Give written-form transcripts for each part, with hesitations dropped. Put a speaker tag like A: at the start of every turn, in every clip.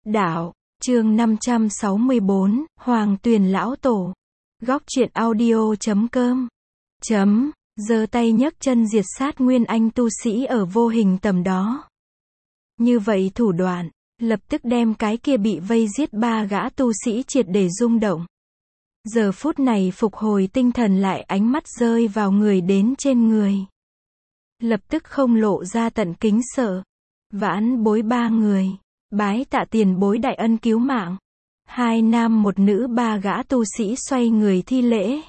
A: Đạo, chương 564, Hoàng Tuyền Lão Tổ. Góc truyện audio.com. Giơ tay nhấc chân diệt sát nguyên anh tu sĩ ở vô hình tầm đó. Như vậy thủ đoạn, lập tức đem cái kia bị vây giết ba gã tu sĩ triệt để rung động. Giờ phút này phục hồi tinh thần lại, ánh mắt rơi vào người đến trên người. Lập tức không lộ ra tận kính sợ. Vãn bối ba người. Bái tạ tiền bối đại ân cứu mạng. Hai nam một nữ ba gã tu sĩ xoay người thi lễ.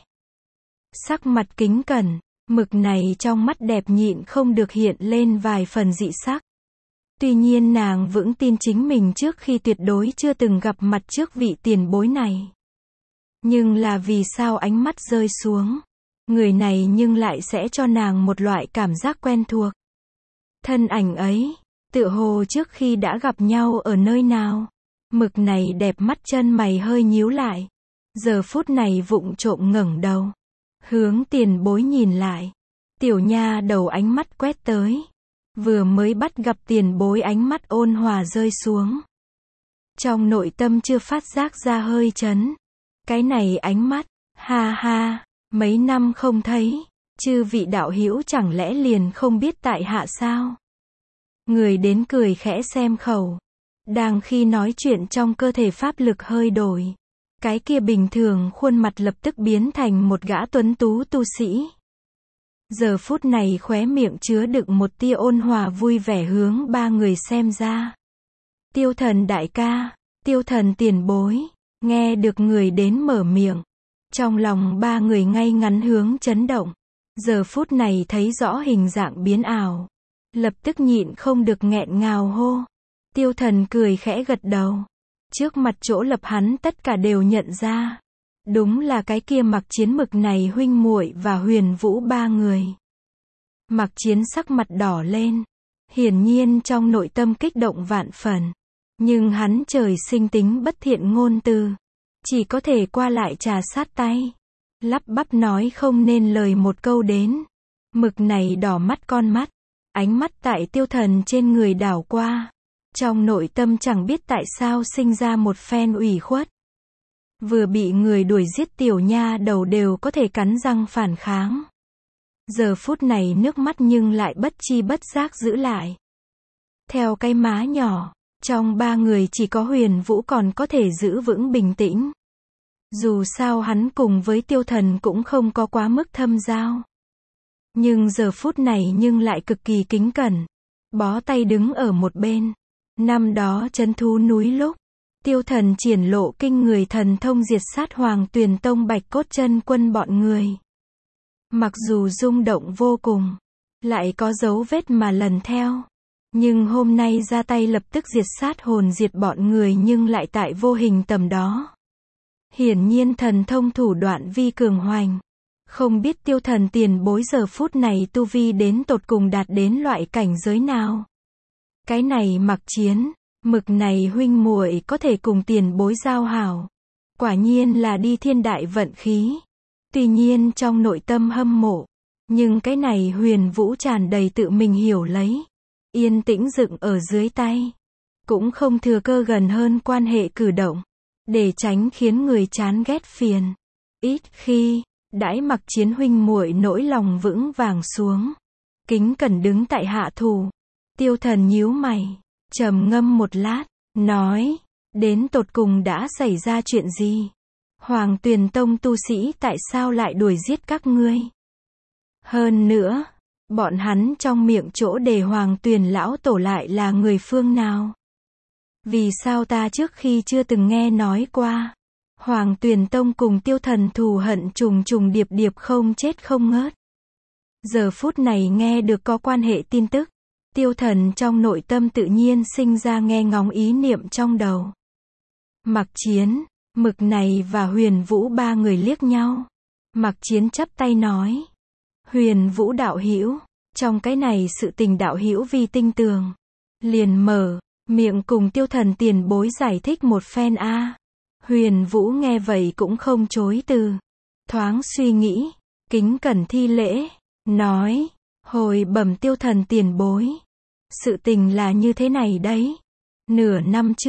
A: Sắc mặt kính cẩn, mực này trong mắt đẹp nhịn không được hiện lên vài phần dị sắc. Tuy nhiên nàng vững tin chính mình trước khi tuyệt đối chưa từng gặp mặt trước vị tiền bối này. Nhưng là vì sao ánh mắt rơi xuống, người này nhưng lại sẽ cho nàng một loại cảm giác quen thuộc. Thân ảnh ấy, tựa hồ trước khi đã gặp nhau ở nơi nào. Mực này đẹp mắt chân mày hơi nhíu lại. Giờ phút này vụng trộm ngẩng đầu. Hướng tiền bối nhìn lại. Tiểu nha đầu ánh mắt quét tới. Vừa mới bắt gặp tiền bối ánh mắt ôn hòa rơi xuống. Trong nội tâm chưa phát giác ra hơi chấn. Cái này ánh mắt, ha ha, mấy năm không thấy. Chư vị đạo hữu chẳng lẽ liền không biết tại hạ sao? Người đến cười khẽ xem khẩu. Đang khi nói chuyện trong cơ thể pháp lực hơi đổi. Cái kia bình thường khuôn mặt lập tức biến thành một gã tuấn tú tu sĩ. Giờ phút này khóe miệng chứa đựng một tia ôn hòa vui vẻ hướng ba người xem ra. Tiêu thần đại ca, tiêu thần tiền bối, nghe được người đến mở miệng. Trong lòng ba người ngay ngắn hướng chấn động. Giờ phút này thấy rõ hình dạng biến ảo. Lập tức nhịn không được nghẹn ngào hô. Tiêu thần cười khẽ gật đầu. Trước mặt chỗ lập hắn tất cả đều nhận ra. Đúng là cái kia Mặc Chiến mực này huynh muội và Huyền Vũ ba người. Mặc Chiến sắc mặt đỏ lên. Hiển nhiên trong nội tâm kích động vạn phần. Nhưng hắn trời sinh tính bất thiện ngôn từ. Chỉ có thể qua lại trà sát tay. Lắp bắp nói không nên lời một câu đến. Mực này đỏ mắt con mắt. Ánh mắt tại tiêu thần trên người đảo qua. Trong nội tâm chẳng biết tại sao sinh ra một phen ủy khuất. Vừa bị người đuổi giết tiểu nha đầu đều có thể cắn răng phản kháng. Giờ phút này nước mắt nhưng lại bất chi bất giác giữ lại. Theo cái má nhỏ, trong ba người chỉ có Huyền Vũ còn có thể giữ vững bình tĩnh. Dù sao hắn cùng với tiêu thần cũng không có quá mức thâm giao. Nhưng giờ phút này nhưng lại cực kỳ kính cẩn. Bó tay đứng ở một bên. Năm đó trấn thú núi lúc, tiêu thần triển lộ kinh người thần thông diệt sát Hoàng Tuyền Tông Bạch Cốt Chân Quân bọn người. Mặc dù rung động vô cùng, lại có dấu vết mà lần theo. Nhưng hôm nay ra tay lập tức diệt sát hồn diệt bọn người nhưng lại tại vô hình tầm đó. Hiển nhiên thần thông thủ đoạn vi cường hoành. Không biết tiêu thần tiền bối giờ phút này tu vi đến tột cùng đạt đến loại cảnh giới nào. Cái này Mặc Chiến, mực này huynh muội có thể cùng tiền bối giao hảo. Quả nhiên là đi thiên đại vận khí. Tuy nhiên trong nội tâm hâm mộ. Nhưng cái này Huyền Vũ tràn đầy tự mình hiểu lấy. Yên tĩnh dựng ở dưới tay. Cũng không thừa cơ gần hơn quan hệ cử động. Để tránh khiến người chán ghét phiền. Ít khi đãi Mặc Chiến huynh muội nỗi lòng vững vàng xuống. Kính cẩn đứng tại hạ thủ. Tiêu thần nhíu mày. Trầm ngâm một lát. Nói. Đến tột cùng đã xảy ra chuyện gì? Hoàng Tuyền Tông tu sĩ tại sao lại đuổi giết các ngươi? Hơn nữa. Bọn hắn trong miệng chỗ đề Hoàng Tuyền Lão Tổ lại là người phương nào? Vì sao ta trước khi chưa từng nghe nói qua? Hoàng Tuyền Tông cùng tiêu thần thù hận trùng trùng điệp điệp không chết không ngớt. Giờ phút này nghe được có quan hệ tin tức. Tiêu thần trong nội tâm tự nhiên sinh ra nghe ngóng ý niệm trong đầu. Mặc Chiến, mực này và Huyền Vũ ba người liếc nhau. Mặc Chiến chắp tay nói. Huyền Vũ đạo hữu, trong cái này sự tình đạo hữu vi tinh tường. Liền mở miệng cùng tiêu thần tiền bối giải thích một phen a. Huyền Vũ nghe vậy cũng không chối từ. Thoáng suy nghĩ, kính cẩn thi lễ, nói, hồi bẩm tiêu thần tiền bối. Sự tình là như thế này đấy. Nửa năm trước,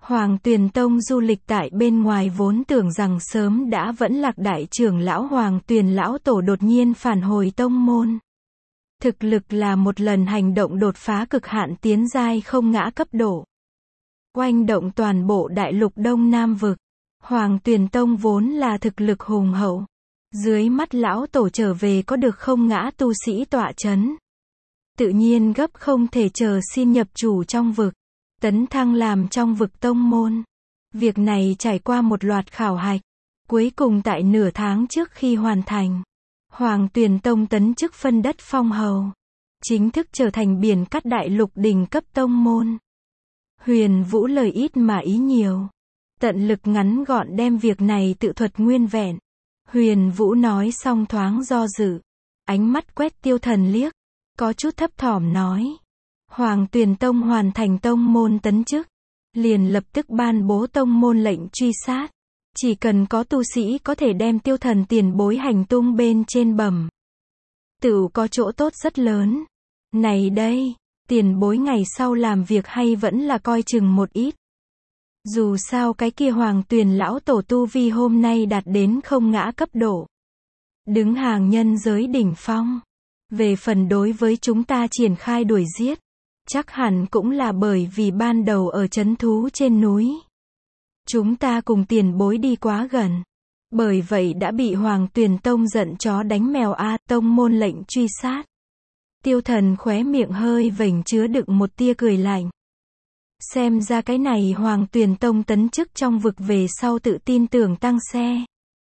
A: Hoàng Tuyền Tông du lịch tại bên ngoài vốn tưởng rằng sớm đã vẫn lạc đại trưởng lão Hoàng Tuyền lão tổ đột nhiên phản hồi tông môn. Thực lực là một lần hành động đột phá cực hạn tiến giai không ngã cấp độ. Oanh động toàn bộ đại lục Đông Nam vực. Hoàng Tuyền Tông vốn là thực lực hùng hậu. Dưới mắt lão tổ trở về có được không ngã tu sĩ tọa chấn. Tự nhiên gấp không thể chờ xin nhập chủ trong vực. Tấn thăng làm trong vực tông môn. Việc này trải qua một loạt khảo hạch. Cuối cùng tại nửa tháng trước khi hoàn thành, Hoàng Tuyền Tông tấn chức phân đất phong hầu. Chính thức trở thành biển cát đại lục đỉnh cấp tông môn. Huyền Vũ lời ít mà ý nhiều. Tận lực ngắn gọn đem việc này tự thuật nguyên vẹn. Huyền Vũ nói xong thoáng do dự. Ánh mắt quét Tiêu Thần liếc. Có chút thấp thỏm nói. Hoàng Tuyền Tông hoàn thành tông môn tấn chức. Liền lập tức ban bố tông môn lệnh truy sát. Chỉ cần có tu sĩ có thể đem Tiêu Thần tiền bối hành tung bên trên bẩm. Tựu có chỗ tốt rất lớn. Này đây, tiền bối ngày sau làm việc hay vẫn là coi chừng một ít. Dù sao cái kia Hoàng Tuyền lão tổ tu vi hôm nay đạt đến không ngã cấp độ. Đứng hàng nhân giới đỉnh phong. Về phần đối với chúng ta triển khai đuổi giết. Chắc hẳn cũng là bởi vì ban đầu ở trấn thú trên núi. Chúng ta cùng tiền bối đi quá gần. Bởi vậy đã bị Hoàng Tuyền Tông giận chó đánh mèo tông môn lệnh truy sát. Tiêu Thần khóe miệng hơi vểnh chứa đựng một tia cười lạnh. Xem ra cái này Hoàng Tuyền Tông tấn chức trong vực về sau tự tin tưởng tăng xe.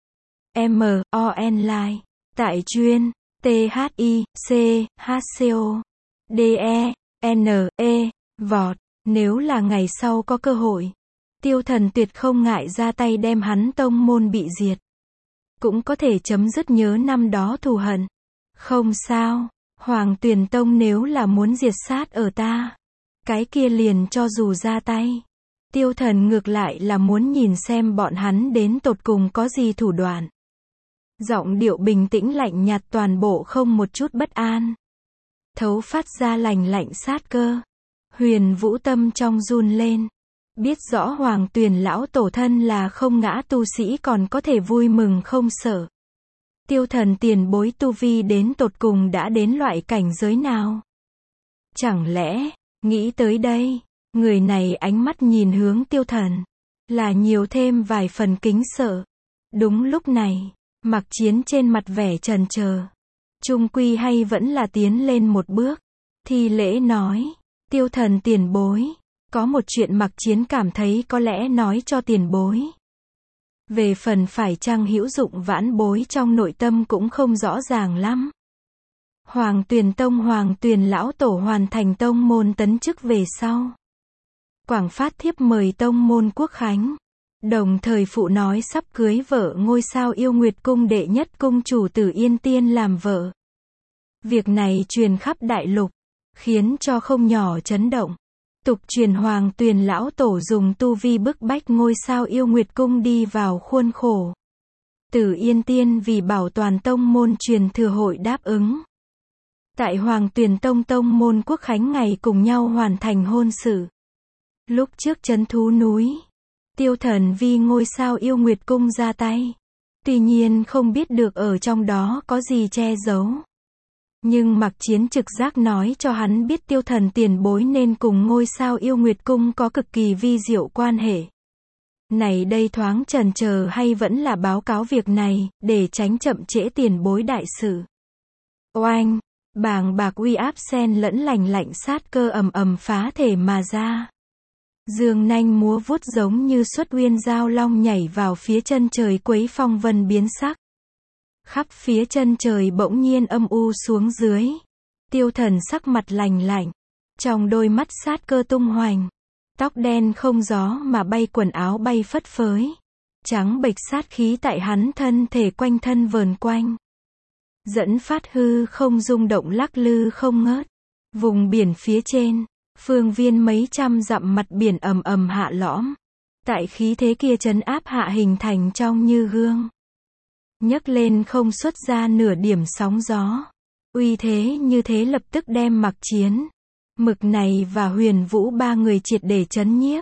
A: M.O.N. Tại chuyên. T.H.I.C.H.C.O. D.E.N.E. Vọt. Nếu là ngày sau có cơ hội. Tiêu Thần tuyệt không ngại ra tay đem hắn tông môn bị diệt. Cũng có thể chấm dứt nhớ năm đó thù hận. Không sao. Hoàng Tuyền Tông nếu là muốn diệt sát ở ta. Cái kia liền cho dù ra tay. Tiêu Thần ngược lại là muốn nhìn xem bọn hắn đến tột cùng có gì thủ đoạn. Giọng điệu bình tĩnh lạnh nhạt toàn bộ không một chút bất an. Thấu phát ra lành lạnh sát cơ. Huyền Vũ tâm trong run lên. Biết rõ Hoàng Tuyền lão tổ thân là không ngã tu sĩ còn có thể vui mừng không sợ. Tiêu Thần tiền bối tu vi đến tột cùng đã đến loại cảnh giới nào? Chẳng lẽ, nghĩ tới đây, người này ánh mắt nhìn hướng Tiêu Thần, là nhiều thêm vài phần kính sợ. Đúng lúc này, Mặc Chiến trên mặt vẻ chần chờ. Chung quy hay vẫn là tiến lên một bước. Thi lễ nói, Tiêu Thần tiền bối. Có một chuyện Mặc Chiến cảm thấy có lẽ nói cho tiền bối. Về phần phải chăng hữu dụng vãn bối trong nội tâm cũng không rõ ràng lắm. Hoàng Tuyền Tông Hoàng Tuyền lão tổ hoàn thành tông môn tấn chức về sau. Quảng phát thiếp mời tông môn quốc khánh. Đồng thời phụ nói sắp cưới vợ ngôi sao yêu Nguyệt cung đệ nhất cung chủ Tử Yên Tiên làm vợ. Việc này truyền khắp đại lục, khiến cho không nhỏ chấn động. Tục truyền Hoàng Tuyền lão tổ dùng tu vi bức bách ngôi sao yêu Nguyệt cung đi vào khuôn khổ. Tử Yên Tiên vì bảo toàn tông môn truyền thừa hội đáp ứng. Tại Hoàng Tuyền Tông tông môn quốc khánh ngày cùng nhau hoàn thành hôn sự. Lúc trước trấn thú núi, Tiêu Thần vì ngôi sao yêu Nguyệt cung ra tay. Tuy nhiên không biết được ở trong đó có gì che giấu. Nhưng Mặc Chiến trực giác nói cho hắn biết Tiêu Thần tiền bối nên cùng ngôi sao yêu Nguyệt cung có cực kỳ vi diệu quan hệ. Này đây thoáng chần chờ hay vẫn là báo cáo việc này, để tránh chậm trễ tiền bối đại sự. Oanh, bàng bạc uy áp xen lẫn lành lạnh sát cơ ầm ầm phá thể mà ra. Dương nanh múa vuốt giống như xuất uyên giao long nhảy vào phía chân trời quấy phong vân biến sắc. Khắp phía chân trời bỗng nhiên âm u xuống dưới. Tiêu Thần sắc mặt lành lạnh. Trong đôi mắt sát cơ tung hoành. Tóc đen không gió mà bay quần áo bay phất phới. Trắng bệch sát khí tại hắn thân thể quanh thân vờn quanh. Dẫn phát hư không rung động lắc lư không ngớt. Vùng biển phía trên, phương viên mấy trăm dặm mặt biển ầm ầm hạ lõm. Tại khí thế kia trấn áp hạ hình thành trong như gương. Nhấc lên không xuất ra nửa điểm sóng gió. Uy thế như thế lập tức đem Mặc Chiến, Mực này và Huyền Vũ ba người triệt để chấn nhiếp.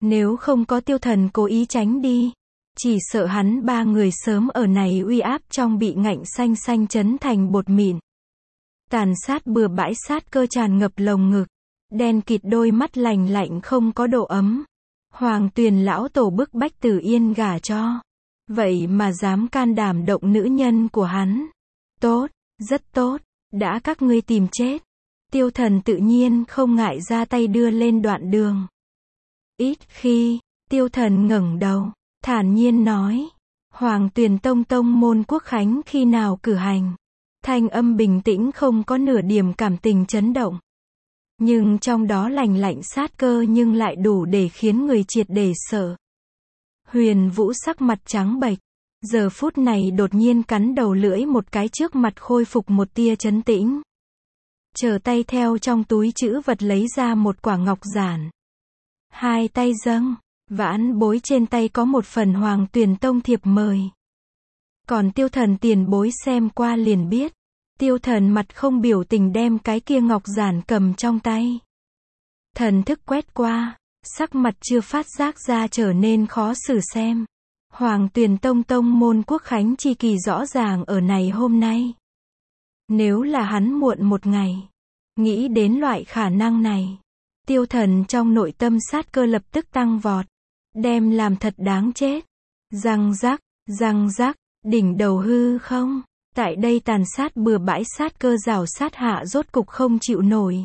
A: Nếu không có tiêu thần cố ý tránh đi, chỉ sợ hắn ba người sớm ở này uy áp trong bị ngạnh xanh xanh chấn thành bột mịn. Tàn sát bừa bãi sát cơ tràn ngập lồng ngực, đen kịt đôi mắt lành lạnh không có độ ấm. Hoàng Tuyền lão tổ bức bách Tử Yên gả cho. Vậy mà dám can đảm động nữ nhân của hắn. Tốt, rất tốt, đã các ngươi tìm chết. Tiêu thần tự nhiên không ngại ra tay đưa lên đoạn đường. Ít khi, tiêu thần ngẩng đầu, thản nhiên nói. Hoàng Tuyền tông môn quốc khánh khi nào cử hành? Thanh âm bình tĩnh không có nửa điểm cảm tình chấn động. Nhưng trong đó lành lạnh sát cơ nhưng lại đủ để khiến người triệt để sợ. Huyền Vũ sắc mặt trắng bệch, giờ phút này đột nhiên cắn đầu lưỡi một cái trước mặt khôi phục một tia trấn tĩnh. Trở tay theo trong túi trữ vật lấy ra một quả ngọc giản. Hai tay dâng, vãn bối trên tay có một phần Hoàng Tuyền tông thiệp mời. Còn tiêu thần tiền bối xem qua liền biết. Tiêu thần mặt không biểu tình đem cái kia ngọc giản cầm trong tay. Thần thức quét qua, sắc mặt chưa phát giác ra trở nên khó xử xem. Hoàng Tuyền tông môn quốc khánh chi kỳ rõ ràng ở này hôm nay. Nếu là hắn muộn một ngày, nghĩ đến loại khả năng này, tiêu thần trong nội tâm sát cơ lập tức tăng vọt, đem làm thật đáng chết. Răng rắc, đỉnh đầu hư không. Tại đây tàn sát bừa bãi sát cơ rào sát hạ rốt cục không chịu nổi.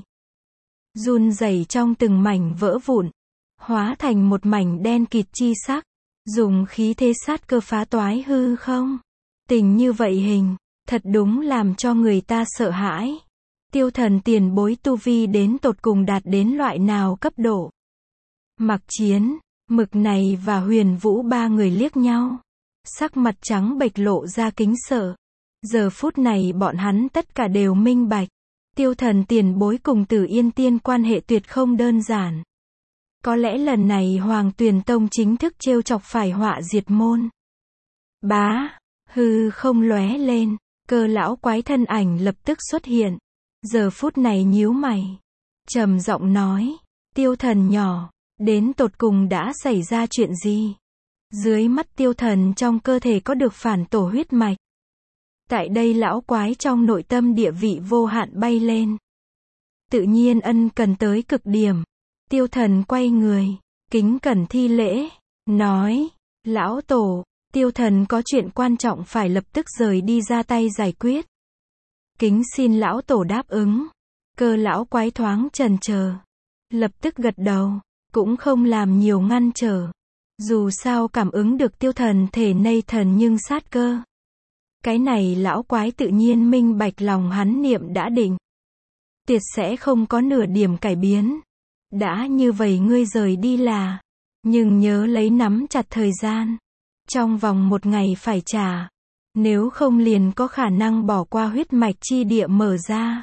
A: Run rẩy trong từng mảnh vỡ vụn, hóa thành một mảnh đen kịt chi sắc, dùng khí thế sát cơ phá toái hư không. Tình như vậy hình, thật đúng làm cho người ta sợ hãi. Tiêu thần tiền bối tu vi đến tột cùng đạt đến loại nào cấp độ. Mặc Chiến, Mực Này và Huyền Vũ ba người liếc nhau. Sắc mặt trắng bệch lộ ra kính sợ. Giờ phút này bọn hắn tất cả đều minh bạch. Tiêu thần tiền bối cùng Tử Yên tiên quan hệ tuyệt không đơn giản. Có lẽ lần này Hoàng Tuyền tông chính thức trêu chọc phải họa diệt môn. Bá, hư không lóe lên, Cơ lão quái thân ảnh lập tức xuất hiện. Giờ phút này nhíu mày, trầm giọng nói, tiêu thần nhỏ, đến tột cùng đã xảy ra chuyện gì? Dưới mắt tiêu thần trong cơ thể có được phản tổ huyết mạch. Tại đây lão quái trong nội tâm địa vị vô hạn bay lên. Tự nhiên ân cần tới cực điểm. Tiêu thần quay người, kính cẩn thi lễ, nói, lão tổ, tiêu thần có chuyện quan trọng phải lập tức rời đi ra tay giải quyết. Kính xin lão tổ đáp ứng. Cơ lão quái thoáng chần chờ, lập tức gật đầu, cũng không làm nhiều ngăn trở. Dù sao cảm ứng được tiêu thần thể内thần nhưng sát cơ. Cái này lão quái tự nhiên minh bạch lòng hắn niệm đã định. Tuyệt sẽ không có nửa điểm cải biến. Đã như vậy ngươi rời đi là, nhưng nhớ lấy nắm chặt thời gian. Trong vòng 1 ngày phải trả. Nếu không liền có khả năng bỏ qua huyết mạch chi địa mở ra.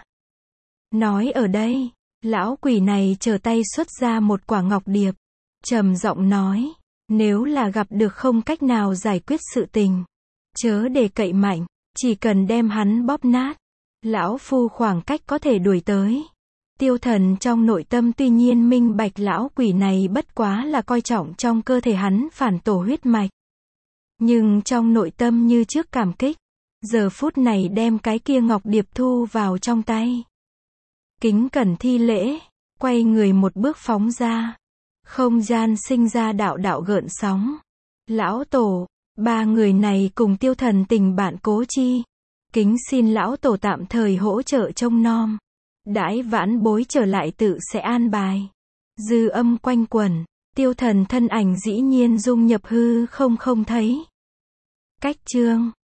A: Nói ở đây, lão quỷ này trở tay xuất ra một quả ngọc điệp. Trầm giọng nói, nếu là gặp được không cách nào giải quyết sự tình, chớ để cậy mạnh, chỉ cần đem hắn bóp nát. Lão phu khoảng cách có thể đuổi tới. Tiêu thần trong nội tâm tuy nhiên minh bạch lão quỷ này bất quá là coi trọng trong cơ thể hắn phản tổ huyết mạch. Nhưng trong nội tâm như trước cảm kích. Giờ phút này đem cái kia ngọc điệp thu vào trong tay. Kính cẩn thi lễ, quay người một bước phóng ra. Không gian sinh ra đạo đạo gợn sóng. Lão tổ, 3 người này cùng tiêu thần tình bạn cố chi. Kính xin lão tổ tạm thời hỗ trợ trông nom. Đãi vãn bối trở lại tự sẽ an bài. Dư âm quanh quẩn, tiêu thần thân ảnh dĩ nhiên dung nhập hư không thấy. Cách chương